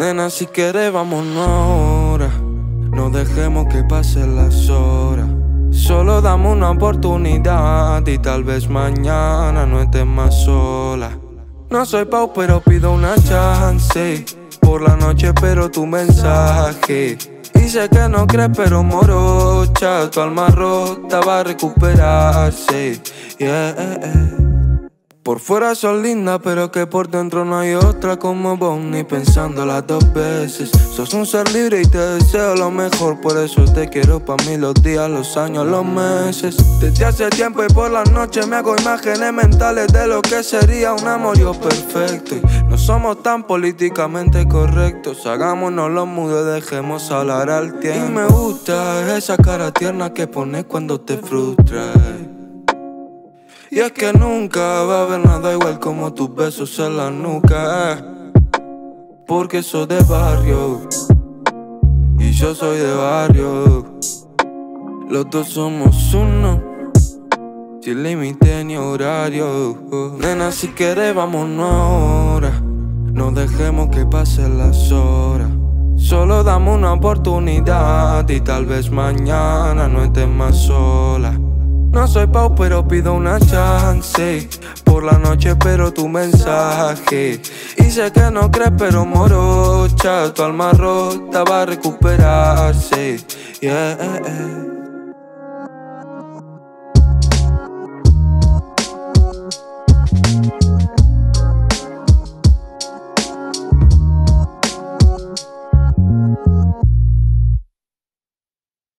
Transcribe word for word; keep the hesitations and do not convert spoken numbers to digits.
Nena, si quieres vámonos ahora. No dejemos que pasen las horas. Solo dame una oportunidad y tal vez mañana no estés más sola. No soy Pau, pero pido una chance. Por la noche espero tu mensaje. Y sé que no crees, pero morocha. Tu alma rota va a recuperarse. Yeah, yeah. Por fuera sos linda, pero que por dentro no hay otra como vos, ni pensándola dos veces. Sos un ser libre y te deseo lo mejor, por eso te quiero pa' mí los días, los años, los meses. Desde hace tiempo y por las noches me hago imágenes mentales de lo que sería un amorío perfecto. Y no somos tan políticamente correctos, hagámonos los mudos, dejemos hablar al tiempo. Y me gusta esa cara tierna que pones cuando te frustras. Y es que nunca va a haber nada igual como tus besos en la nuca, eh. Porque sos de barrio y yo soy de barrio. Los dos somos uno, sin límite ni horario. Nena, si quieres vámonos ahora. No dejemos que pasen las horas. Solo dame una oportunidad y tal vez mañana no estés más sola. No soy Pau, pero pido una chance. Por la noche espero tu mensaje. Y sé que no crees, pero morocha. Tu alma rota va a recuperarse. Yeah, yeah.